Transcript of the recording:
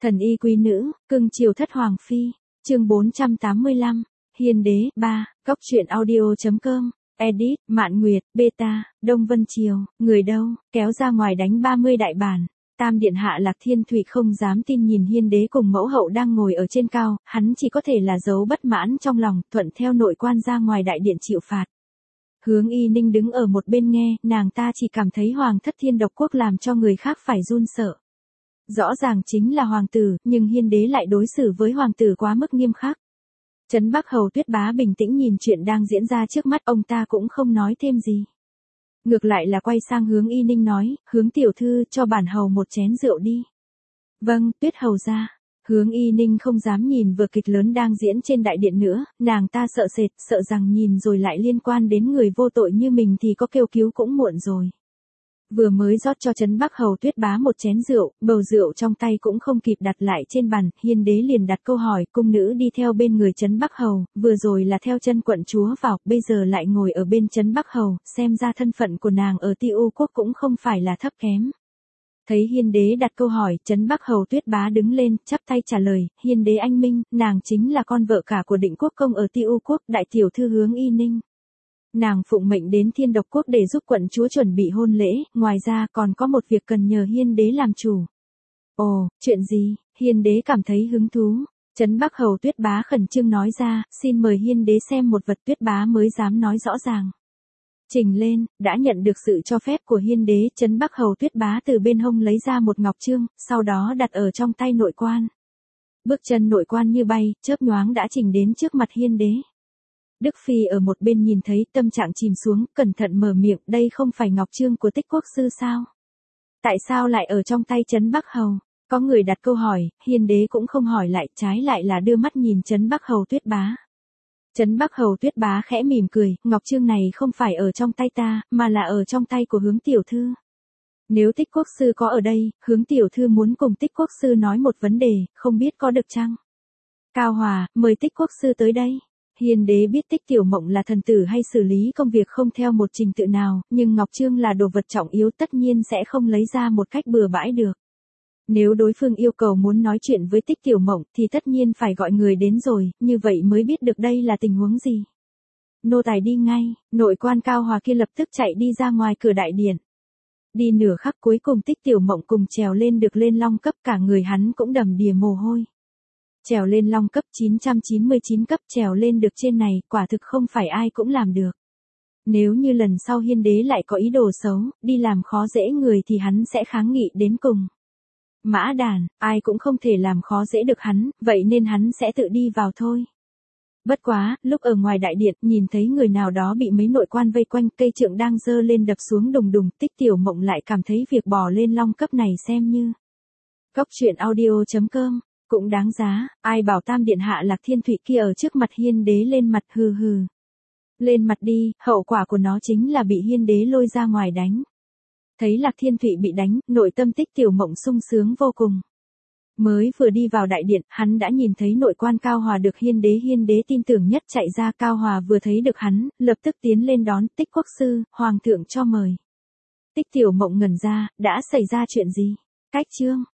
Thần y quý nữ, cưng chiều thất hoàng phi, chương 485, Hiên đế, 3, Cóc truyện audio.com, edit, Mạn Nguyệt, beta, Đông Vân Triều, người đâu, kéo ra ngoài đánh 30 đại bản. Tam điện hạ Lạc Thiên Thụy không dám tin nhìn Hiên đế cùng mẫu hậu đang ngồi ở trên cao, hắn chỉ có thể là giấu bất mãn trong lòng, thuận theo nội quan ra ngoài đại điện chịu phạt. Hướng Y Ninh đứng ở một bên nghe, nàng ta chỉ cảm thấy hoàng thất Thiên Độc Quốc làm cho người khác phải run sợ. Rõ ràng chính là hoàng tử, nhưng Hiên đế lại đối xử với hoàng tử quá mức nghiêm khắc. Trấn Bắc Hầu Tuyết Bá bình tĩnh nhìn chuyện đang diễn ra trước mắt, ông ta cũng không nói thêm gì. Ngược lại là quay sang Hướng Y Ninh nói, Hướng tiểu thư cho bản hầu một chén rượu đi. Vâng, Tuyết hầu ra. Hướng Y Ninh không dám nhìn vở kịch lớn đang diễn trên đại điện nữa, nàng ta sợ sệt, sợ rằng nhìn rồi lại liên quan đến người vô tội như mình thì có kêu cứu cũng muộn rồi. Vừa mới rót cho Trấn Bắc Hầu Tuyết Bá một chén rượu, bầu rượu trong tay cũng không kịp đặt lại trên bàn, Hiên đế liền đặt câu hỏi, cung nữ đi theo bên người Trấn Bắc Hầu, vừa rồi là theo chân quận chúa vào, bây giờ lại ngồi ở bên Trấn Bắc Hầu, xem ra thân phận của nàng ở Ti U quốc cũng không phải là thấp kém. Thấy Hiên đế đặt câu hỏi, Trấn Bắc Hầu Tuyết Bá đứng lên, chắp tay trả lời, Hiên đế anh minh, nàng chính là con vợ cả của Định Quốc công ở Ti U quốc, đại tiểu thư Hướng Y Ninh. Nàng phụng mệnh đến Thiên Độc Quốc để giúp quận chúa chuẩn bị hôn lễ, ngoài ra còn có một việc cần nhờ Hiên đế làm chủ. Ồ, chuyện gì? Hiên đế cảm thấy hứng thú. Trấn Bắc Hầu Tuyết Bá khẩn trương nói ra, xin mời Hiên đế xem một vật. Tuyết Bá mới dám nói rõ ràng. Trình lên, đã nhận được sự cho phép của Hiên đế, Trấn Bắc Hầu Tuyết Bá từ bên hông lấy ra một ngọc chương, sau đó đặt ở trong tay nội quan. Bước chân nội quan như bay, chớp nhoáng đã trình đến trước mặt Hiên đế. Đức Phi ở một bên nhìn thấy, tâm trạng chìm xuống, cẩn thận mở miệng, đây không phải ngọc chương của Tích Quốc sư sao? Tại sao lại ở trong tay Trấn Bắc Hầu? Có người đặt câu hỏi, Hiên đế cũng không hỏi lại, trái lại là đưa mắt nhìn Trấn Bắc Hầu Tuyết Bá. Trấn Bắc Hầu Tuyết Bá khẽ mỉm cười, ngọc chương này không phải ở trong tay ta, mà là ở trong tay của Hướng tiểu thư. Nếu Tích Quốc sư có ở đây, Hướng tiểu thư muốn cùng Tích Quốc sư nói một vấn đề, không biết có được chăng? Cao Hòa, mời Tích Quốc sư tới đây. Hiên đế biết Tích Tiểu Mộng là thần tử hay xử lý công việc không theo một trình tự nào, nhưng ngọc chương là đồ vật trọng yếu tất nhiên sẽ không lấy ra một cách bừa bãi được. Nếu đối phương yêu cầu muốn nói chuyện với Tích Tiểu Mộng thì tất nhiên phải gọi người đến rồi, như vậy mới biết được đây là tình huống gì. Nô tài đi ngay, nội quan Cao Hòa kia lập tức chạy đi ra ngoài cửa đại điện. Đi nửa khắc cuối cùng Tích Tiểu Mộng cùng trèo lên được lên long cấp, cả người hắn cũng đầm đìa mồ hôi. Trèo lên long cấp 999 cấp, trèo lên được trên này, quả thực không phải ai cũng làm được. Nếu như lần sau Hiên đế lại có ý đồ xấu, đi làm khó dễ người thì hắn sẽ kháng nghị đến cùng. Mã đàn, ai cũng không thể làm khó dễ được hắn, vậy nên hắn sẽ tự đi vào thôi. Bất quá, lúc ở ngoài đại điện, nhìn thấy người nào đó bị mấy nội quan vây quanh, cây trượng đang giơ lên đập xuống đùng đùng, Tích Tiểu Mộng lại cảm thấy việc bò lên long cấp này xem như Cóc truyện audio.com. Cũng đáng giá, ai bảo Tam điện hạ Lạc Thiên Thụy kia ở trước mặt Hiên đế lên mặt, hừ hừ. Lên mặt đi, hậu quả của nó chính là bị Hiên đế lôi ra ngoài đánh. Thấy Lạc Thiên Thụy bị đánh, nội tâm Tích Tiểu Mộng sung sướng vô cùng. Mới vừa đi vào đại điện, hắn đã nhìn thấy nội quan Cao Hòa được Hiên đế tin tưởng nhất chạy ra. Cao Hòa vừa thấy được hắn, lập tức tiến lên đón, Tích Quốc sư, hoàng thượng cho mời. Tích Tiểu Mộng ngẩn ra, đã xảy ra chuyện gì? Cách chương